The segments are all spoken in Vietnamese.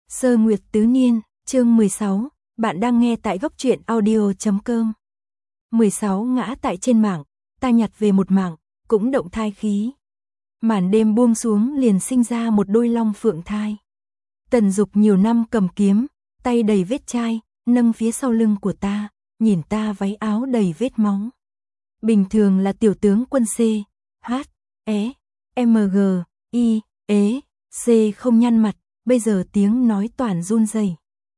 Sơ Nguyệt Tứ Niên, chương 16, bạn đang nghe tại góc truyện audio.com. 16 ngã tại trên mạng, ta nhặt về một mạng, cũng động thai khí. Màn đêm buông xuống liền sinh ra một đôi long phượng thai. Tần Dục nhiều năm cầm kiếm, tay đầy vết chai, nâng phía sau lưng của ta, nhìn ta váy áo đầy vết máu. Bình thường là tiểu tướng quân C, H, E, M, G, I, E, C không nhăn mặt, bây giờ tiếng nói toàn run rẩy.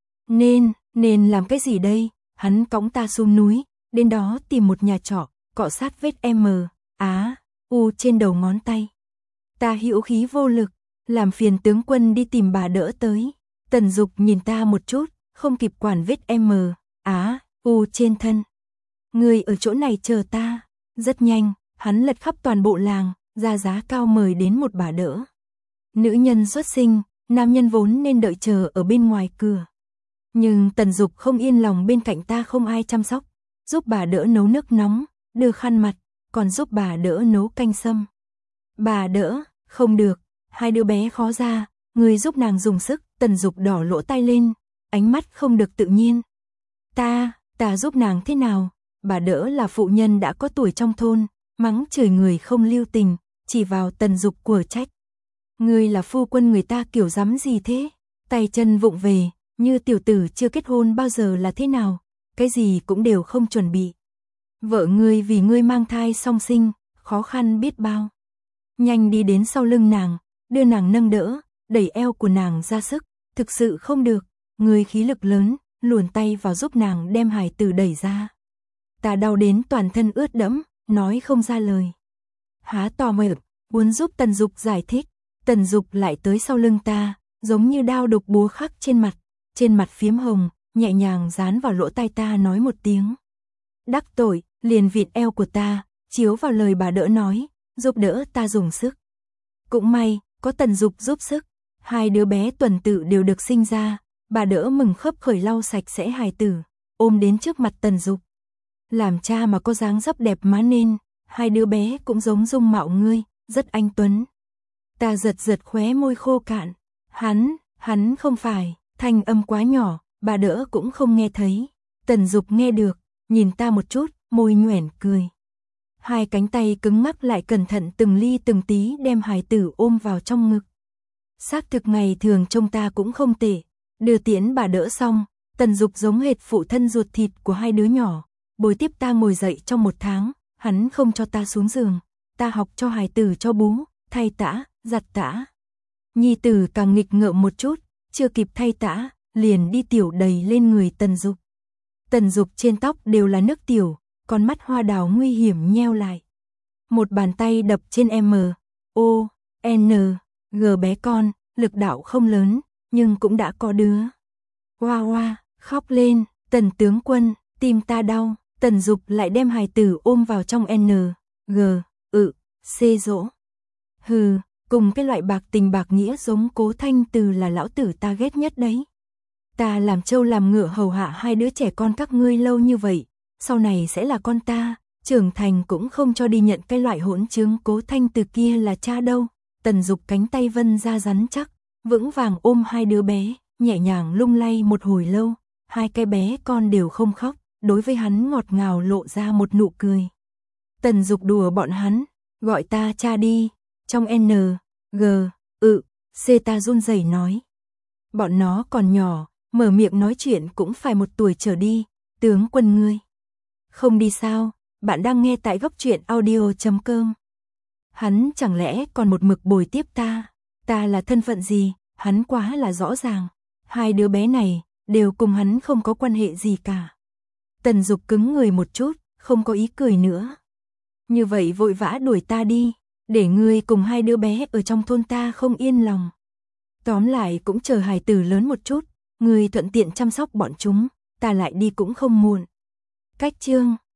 Nên làm cái gì đây? Hắn cõng ta xuống núi, đến đó tìm một nhà trọ, cọ sát vết M, Á, U trên đầu ngón tay. Ta hữu khí vô lực, làm phiền tướng quân đi tìm bà đỡ tới. Tần Dục nhìn ta một chút, không kịp quản vết M, Á, U trên thân. Người ở chỗ này chờ ta. Rất nhanh, hắn lật khắp toàn bộ làng, ra giá cao mời đến một bà đỡ. Nữ nhân xuất sinh, nam nhân vốn nên đợi chờ ở bên ngoài cửa. Nhưng Tần Dục không yên lòng bên cạnh ta không ai chăm sóc, giúp bà đỡ nấu nước nóng, đưa khăn mặt, còn giúp bà đỡ nấu canh sâm. Bà đỡ, không được, hai đứa bé khó ra, người giúp nàng dùng sức. Tần Dục đỏ lỗ tai lên, ánh mắt không được tự nhiên. Ta giúp nàng thế nào? Bà đỡ là phụ nhân đã có tuổi trong thôn, mắng chửi người không lưu tình, chỉ vào Tần Dục của trách. Ngươi là phu quân người ta kiểu dám gì thế? Tay chân vụng về, như tiểu tử chưa kết hôn bao giờ là thế nào? Cái gì cũng đều không chuẩn bị. Vợ ngươi vì ngươi mang thai song sinh, khó khăn biết bao. Nhanh đi đến sau lưng nàng, đưa nàng nâng đỡ, đẩy eo của nàng ra sức, thực sự không được, ngươi khí lực lớn, luồn tay vào giúp nàng đem hài tử đẩy ra. Ta đau đến toàn thân ướt đẫm, nói không ra lời. Há to miệng, muốn giúp Tần Dục giải thích. Tần Dục lại tới sau lưng ta, giống như đao độc búa khắc trên mặt phiếm hồng, nhẹ nhàng dán vào lỗ tai ta nói một tiếng. Đắc tội, liền vịt eo của ta, chiếu vào lời bà đỡ nói, giúp đỡ ta dùng sức. Cũng may, có Tần Dục giúp sức, hai đứa bé tuần tự đều được sinh ra, bà đỡ mừng khấp khởi lau sạch sẽ hài tử, ôm đến trước mặt Tần Dục. Làm cha mà có dáng dấp đẹp má nên, hai đứa bé cũng giống dung mạo ngươi, rất anh tuấn. Ta giật khóe môi khô cạn. Hắn không phải, thanh âm quá nhỏ, bà đỡ cũng không nghe thấy. Tần Dục nghe được, nhìn ta một chút, môi nhoẻn cười. Hai cánh tay cứng ngắc lại cẩn thận từng ly từng tí đem hài tử ôm vào trong ngực. Xác thực ngày thường trông ta cũng không tệ. Đưa tiễn bà đỡ xong, Tần Dục giống hệt phụ thân ruột thịt của hai đứa nhỏ. Bồi tiếp ta ngồi dậy trong 1 tháng, hắn không cho ta xuống giường. Ta học cho hài tử cho bú, thay tã, giặt tã. Nhi tử càng nghịch ngợm một chút, chưa kịp thay tã, liền đi tiểu đầy lên người Tần Dục. Tần Dục trên tóc đều là nước tiểu, con mắt hoa đào nguy hiểm nheo lại. Một bàn tay đập trên M, O, N, G bé con, lực đạo không lớn, nhưng cũng đã có đứa. Hoa, khóc lên, Tần tướng quân, tim ta đau. Tần Dục lại đem hài tử ôm vào trong N, G, C dỗ. Hừ, cùng cái loại bạc tình bạc nghĩa giống Cố Thanh Từ là lão tử ta ghét nhất đấy. Ta làm trâu làm ngựa hầu hạ hai đứa trẻ con các ngươi lâu như vậy, sau này sẽ là con ta, trưởng thành cũng không cho đi nhận cái loại hỗn chứng Cố Thanh Từ kia là cha đâu. Tần Dục cánh tay vân ra rắn chắc, vững vàng ôm hai đứa bé, nhẹ nhàng lung lay một hồi lâu, hai cái bé con đều không khóc. Đối với hắn ngọt ngào lộ ra một nụ cười. Tần Dục đùa bọn hắn, gọi ta cha đi, trong N, G, C ta run rẩy nói. Bọn nó còn nhỏ, mở miệng nói chuyện cũng phải 1 tuổi trở đi, tướng quân ngươi. Không đi sao, bạn đang nghe tại góc truyện audio.com. Hắn chẳng lẽ còn một mực bồi tiếp ta là thân phận gì, hắn quá là rõ ràng. Hai đứa bé này, đều cùng hắn không có quan hệ gì cả. Tần Dục cứng người một chút, không có ý cười nữa. Như vậy vội vã đuổi ta đi, để ngươi cùng hai đứa bé ở trong thôn ta không yên lòng. Tóm lại cũng chờ hài tử lớn một chút, ngươi thuận tiện chăm sóc bọn chúng, ta lại đi cũng không muộn. Cách chương